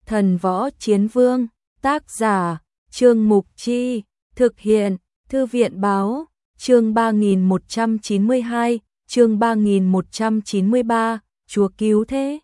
Thần Võ Chiến Vương, tác giả, Trương Mục Chi, thực hiện, Thư viện Báo, chương 3192, chương 3193, Chúa cứu thế.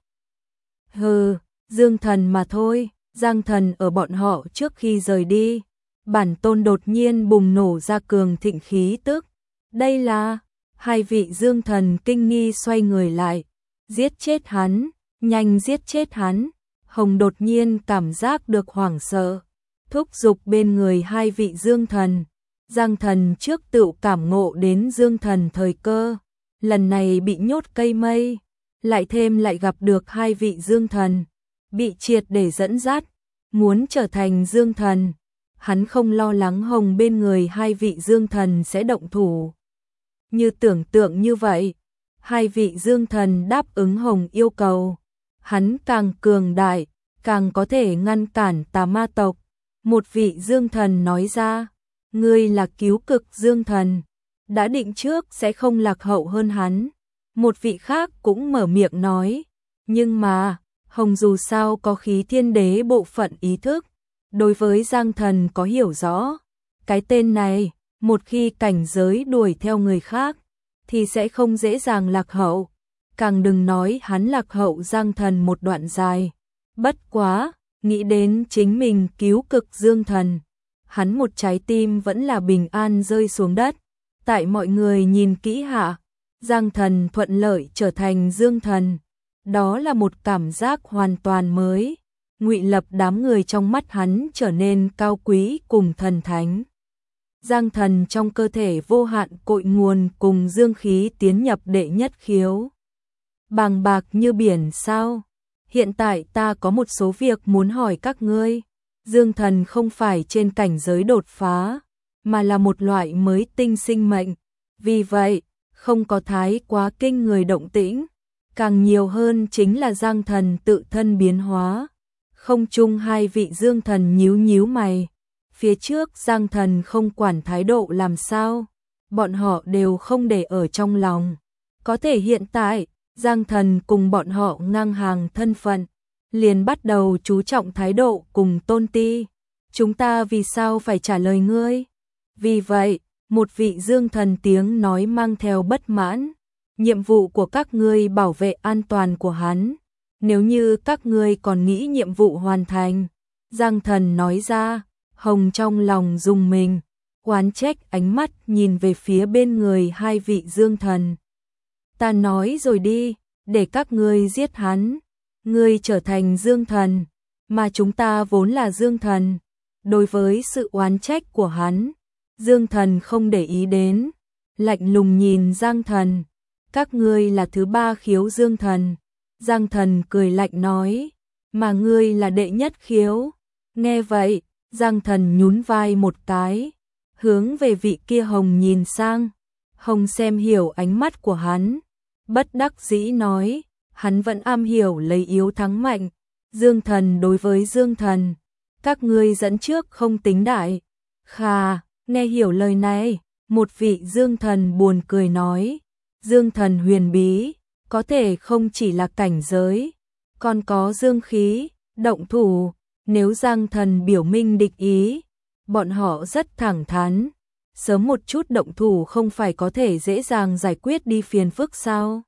Hừ, Dương Thần mà thôi. Giang Thần ở bọn họ trước khi rời đi, bản tôn đột nhiên bùng nổ ra cường thịnh khí tức. Đây là, hai vị Dương Thần kinh nghi xoay người lại, giết chết hắn, nhanh giết chết hắn. Hồng đột nhiên cảm giác được hoảng sợ, thúc giục bên người hai vị Dương Thần. Giang Thần trước tự cảm ngộ đến Dương Thần thời cơ, lần này bị nhốt cây mây, lại thêm lại gặp được hai vị Dương Thần, bị triệt để dẫn dắt, muốn trở thành Dương Thần. Hắn không lo lắng Hồng bên người hai vị Dương Thần sẽ động thủ. Như tưởng tượng như vậy, hai vị Dương Thần đáp ứng Hồng yêu cầu. Hắn càng cường đại, càng có thể ngăn cản tà ma tộc. Một vị Dương Thần nói ra, ngươi là cứu cực Dương Thần, đã định trước sẽ không lạc hậu hơn hắn. Một vị khác cũng mở miệng nói, nhưng mà, Hồng dù sao có khí thiên đế bộ phận ý thức, đối với Giang Thần có hiểu rõ. Cái tên này, một khi cảnh giới đuổi theo người khác, thì sẽ không dễ dàng lạc hậu. Càng đừng nói hắn lạc hậu Giang Thần một đoạn dài. Bất quá, nghĩ đến chính mình cứu cực Dương Thần, hắn một trái tim vẫn là bình an rơi xuống đất. Tại mọi người nhìn kỹ hạ, Giang Thần thuận lợi trở thành Dương Thần. Đó là một cảm giác hoàn toàn mới. Ngụy Lập đám người trong mắt hắn trở nên cao quý cùng thần thánh. Giang Thần trong cơ thể vô hạn cội nguồn cùng dương khí tiến nhập đệ nhất khiếu. Bàng bạc như biển sao? Hiện tại ta có một số việc muốn hỏi các ngươi. Dương Thần không phải trên cảnh giới đột phá, mà là một loại mới tinh sinh mệnh. Vì vậy, không có thái quá kinh người động tĩnh. Càng nhiều hơn chính là Giang Thần tự thân biến hóa. Không chung hai vị Dương Thần nhíu nhíu mày. Phía trước Giang Thần không quản thái độ làm sao, bọn họ đều không để ở trong lòng. Có thể hiện tại, Giang Thần cùng bọn họ ngang hàng thân phận, liền bắt đầu chú trọng thái độ cùng tôn ti. Chúng ta vì sao phải trả lời ngươi? Vì vậy, một vị Dương Thần tiếng nói mang theo bất mãn. Nhiệm vụ của các ngươi bảo vệ an toàn của hắn. Nếu như các ngươi còn nghĩ nhiệm vụ hoàn thành, Giang Thần nói ra. Hồng trong lòng rùng mình, oán trách ánh mắt nhìn về phía bên người hai vị Dương Thần. Ta nói rồi đi, để các ngươi giết hắn. Ngươi trở thành Dương Thần, mà chúng ta vốn là Dương Thần. Đối với sự oán trách của hắn, Dương Thần không để ý đến, lạnh lùng nhìn Giang Thần. Các ngươi là thứ ba khiếu Dương Thần. Giang Thần cười lạnh nói, mà ngươi là đệ nhất khiếu. Nghe vậy, Giang Thần nhún vai một cái, hướng về vị kia Hồng nhìn sang. Hồng xem hiểu ánh mắt của hắn, bất đắc dĩ nói, hắn vẫn am hiểu lấy yếu thắng mạnh. Dương Thần đối với Dương Thần, các ngươi dẫn trước không tính đại. Khà, nghe hiểu lời này, một vị Dương Thần buồn cười nói, Dương Thần huyền bí, có thể không chỉ là cảnh giới, còn có dương khí, động thủ. Nếu Giang Thần biểu minh địch ý, bọn họ rất thẳng thắn. Sớm một chút động thủ không phải có thể dễ dàng giải quyết đi phiền phức sao?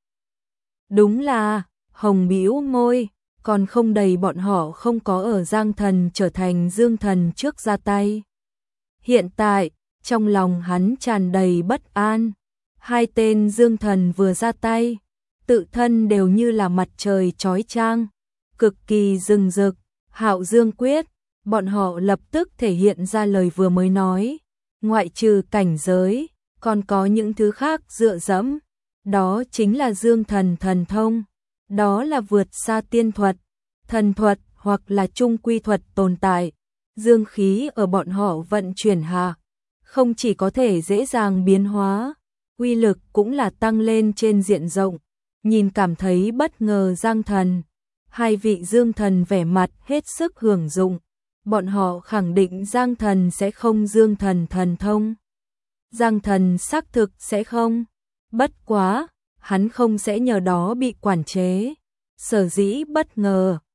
Đúng là, Hồng bĩu môi, còn không đầy bọn họ không có ở Giang Thần trở thành Dương Thần trước ra tay. Hiện tại, trong lòng hắn tràn đầy bất an. Hai tên Dương Thần vừa ra tay, tự thân đều như là mặt trời chói chang, cực kỳ rừng rực. Hạo Dương quyết, bọn họ lập tức thể hiện ra lời vừa mới nói. Ngoại trừ cảnh giới, còn có những thứ khác dựa dẫm. Đó chính là Dương Thần thần thông. Đó là vượt xa tiên thuật, thần thuật hoặc là trung quy thuật tồn tại. Dương khí ở bọn họ vận chuyển hạ, không chỉ có thể dễ dàng biến hóa, uy lực cũng là tăng lên trên diện rộng. Nhìn cảm thấy bất ngờ Giang Thần. Hai vị Dương Thần vẻ mặt hết sức hưởng dụng. Bọn họ khẳng định Giang Thần sẽ không Dương Thần thần thông. Giang Thần xác thực sẽ không. Bất quá, hắn không sẽ nhờ đó bị quản chế. Sở dĩ bất ngờ,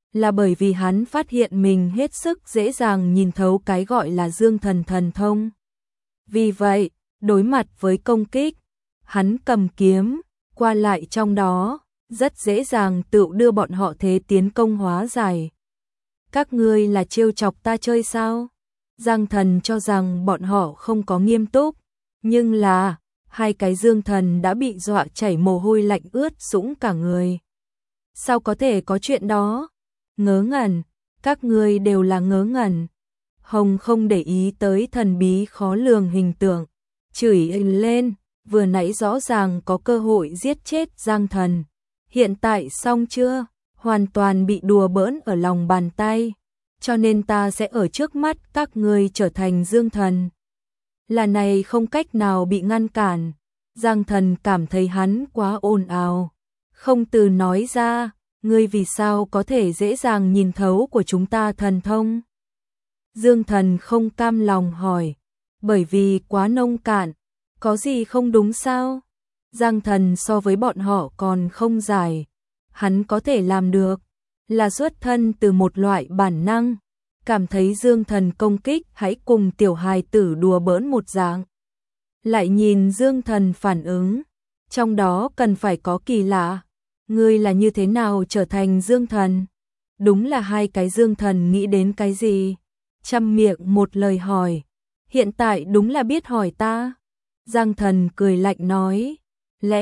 là bởi vì hắn phát hiện mình hết sức dễ dàng nhìn thấu cái gọi là dương thần thần thông. Vì vậy, đối mặt với công kích, hắn cầm kiếm, qua lại trong đó, rất dễ dàng tự đưa bọn họ thế tiến công hóa giải. Các ngươi là trêu chọc ta chơi sao? Giang Thần cho rằng bọn họ không có nghiêm túc, nhưng là, hai cái Dương Thần đã bị dọa chảy mồ hôi lạnh ướt sũng cả người. Sao có thể có chuyện đó? Ngớ ngẩn, các ngươi đều là ngớ ngẩn. Hồng không để ý tới thần bí khó lường hình tượng, chửi lên, vừa nãy rõ ràng có cơ hội giết chết Giang Thần. Hiện tại xong chưa? Hoàn toàn bị đùa bỡn ở lòng bàn tay, cho nên ta sẽ ở trước mắt các ngươi trở thành Dương Thần. Là này không cách nào bị ngăn cản. Giang Thần cảm thấy hắn quá ồn ào, không từ nói ra, ngươi vì sao có thể dễ dàng nhìn thấu của chúng ta thần thông? Dương Thần không cam lòng hỏi, bởi vì quá nông cạn, có gì không đúng sao? Giang Thần so với bọn họ còn không giải, hắn có thể làm được, là xuất thân từ một loại bản năng, cảm thấy Dương Thần công kích hãy cùng tiểu hài tử đùa bỡn một dạng. Lại nhìn Dương Thần phản ứng, trong đó cần phải có kỳ lạ, ngươi là như thế nào trở thành Dương Thần? Đúng là hai cái Dương Thần nghĩ đến cái gì? Trăm miệng một lời hỏi, hiện tại đúng là biết hỏi ta. Giang Thần cười lạnh nói, lẽ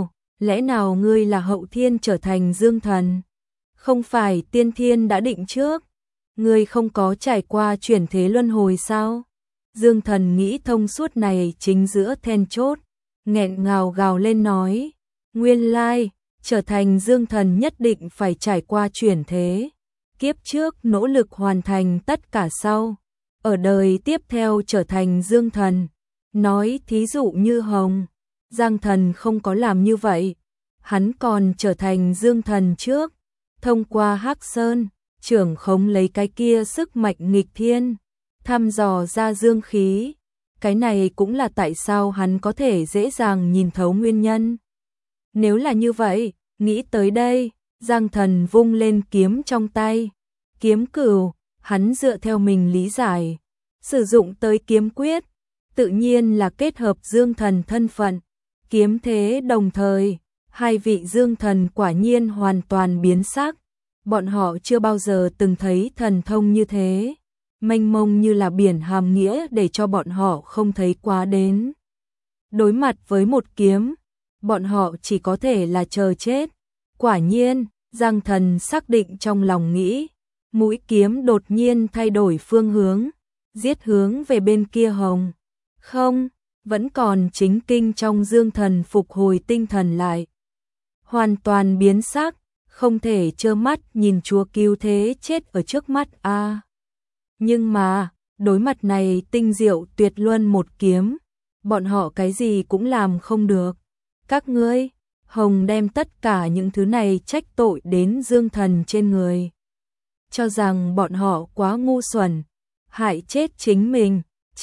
nào ngươi là hậu thiên trở thành Dương Thần? Không phải tiên thiên đã định trước? Ngươi không có trải qua chuyển thế luân hồi sao? Dương Thần nghĩ thông suốt này chính giữa then chốt, nghẹn ngào gào lên nói, nguyên lai, trở thành Dương Thần nhất định phải trải qua chuyển thế. Kiếp trước nỗ lực hoàn thành tất cả sau, ở đời tiếp theo trở thành Dương Thần. Nói thí dụ như Hồng, Giang Thần không có làm như vậy, hắn còn trở thành Dương Thần trước, thông qua Hắc Sơn, trưởng khống lấy cái kia sức mạnh nghịch thiên, thăm dò ra dương khí. Cái này cũng là tại sao hắn có thể dễ dàng nhìn thấu nguyên nhân. Nếu là như vậy, nghĩ tới đây, Giang Thần vung lên kiếm trong tay. Kiếm cửu, hắn dựa theo mình lý giải, sử dụng tới kiếm quyết, tự nhiên là kết hợp Dương Thần thân phận, kiếm thế đồng thời, hai vị Dương Thần quả nhiên hoàn toàn biến sắc. Bọn họ chưa bao giờ từng thấy thần thông như thế, mênh mông như là biển hàm nghĩa để cho bọn họ không thấy quá đến. Đối mặt với một kiếm, bọn họ chỉ có thể là chờ chết. Quả nhiên, Giang Thần xác định trong lòng nghĩ, mũi kiếm đột nhiên thay đổi phương hướng, giết hướng về bên kia Hồng. Không, vẫn còn chính kinh trong Dương Thần phục hồi tinh thần lại. Hoàn toàn biến sắc, không thể trơ mắt nhìn chúa cứu thế chết ở trước mắt a. Nhưng mà, đối mặt này tinh diệu tuyệt luân một kiếm, bọn họ cái gì cũng làm không được. Các ngươi, Hồng đem tất cả những thứ này trách tội đến Dương Thần trên người, cho rằng bọn họ quá ngu xuẩn, hại chết chính mình.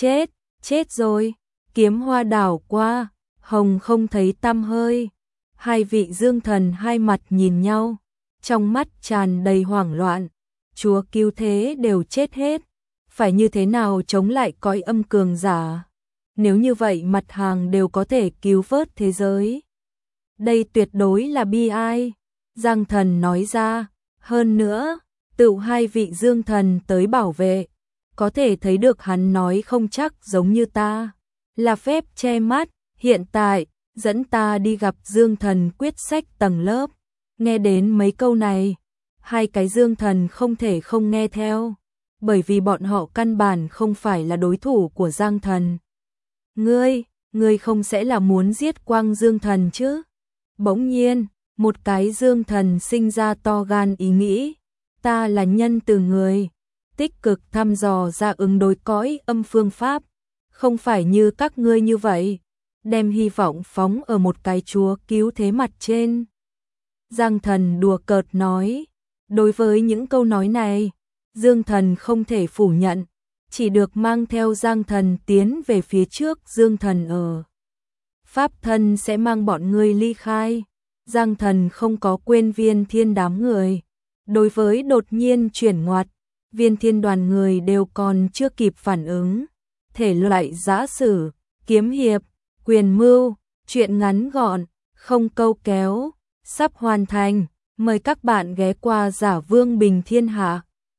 Chết rồi. Kiếm hoa đảo qua, Hồng không thấy tăm hơi. Hai vị Dương Thần hai mặt nhìn nhau, trong mắt tràn đầy hoảng loạn. Chúa cứu thế đều chết hết, phải như thế nào chống lại cõi âm cường giả? Nếu như vậy mặt hàng đều có thể cứu vớt thế giới, đây tuyệt đối là bi ai. Giang Thần nói ra, hơn nữa, tự hai vị Dương Thần tới bảo vệ, có thể thấy được hắn nói không chắc giống như ta, là phép che mắt. Hiện tại, dẫn ta đi gặp Dương Thần quyết sách tầng lớp. Nghe đến mấy câu này, hai cái Dương Thần không thể không nghe theo, bởi vì bọn họ căn bản không phải là đối thủ của Giang Thần. Ngươi không sẽ là muốn giết Quang Dương Thần chứ? Bỗng nhiên, một cái Dương Thần sinh ra to gan ý nghĩ, ta là nhân từ người, tích cực thăm dò ra ứng đối cõi âm phương pháp, không phải như các ngươi như vậy, đem hy vọng phóng ở một cái chúa cứu thế mặt trên. Giang Thần đùa cợt nói, đối với những câu nói này, Dương Thần không thể phủ nhận, chỉ được mang theo Giang Thần tiến về phía trước. Dương Thần ở Pháp Thân sẽ mang bọn ngươi ly khai. Giang Thần không có quên Viên Thiên đám người, Đối với đột nhiên chuyển ngoặt, Viên Thiên đoàn người đều còn chưa kịp phản ứng. Thể loại giã sử, kiếm hiệp, quyền mưu, truyện ngắn gọn, không câu kéo, sắp hoàn thành. Mời các bạn ghé qua Giả Vương Bình Thiên Hạ.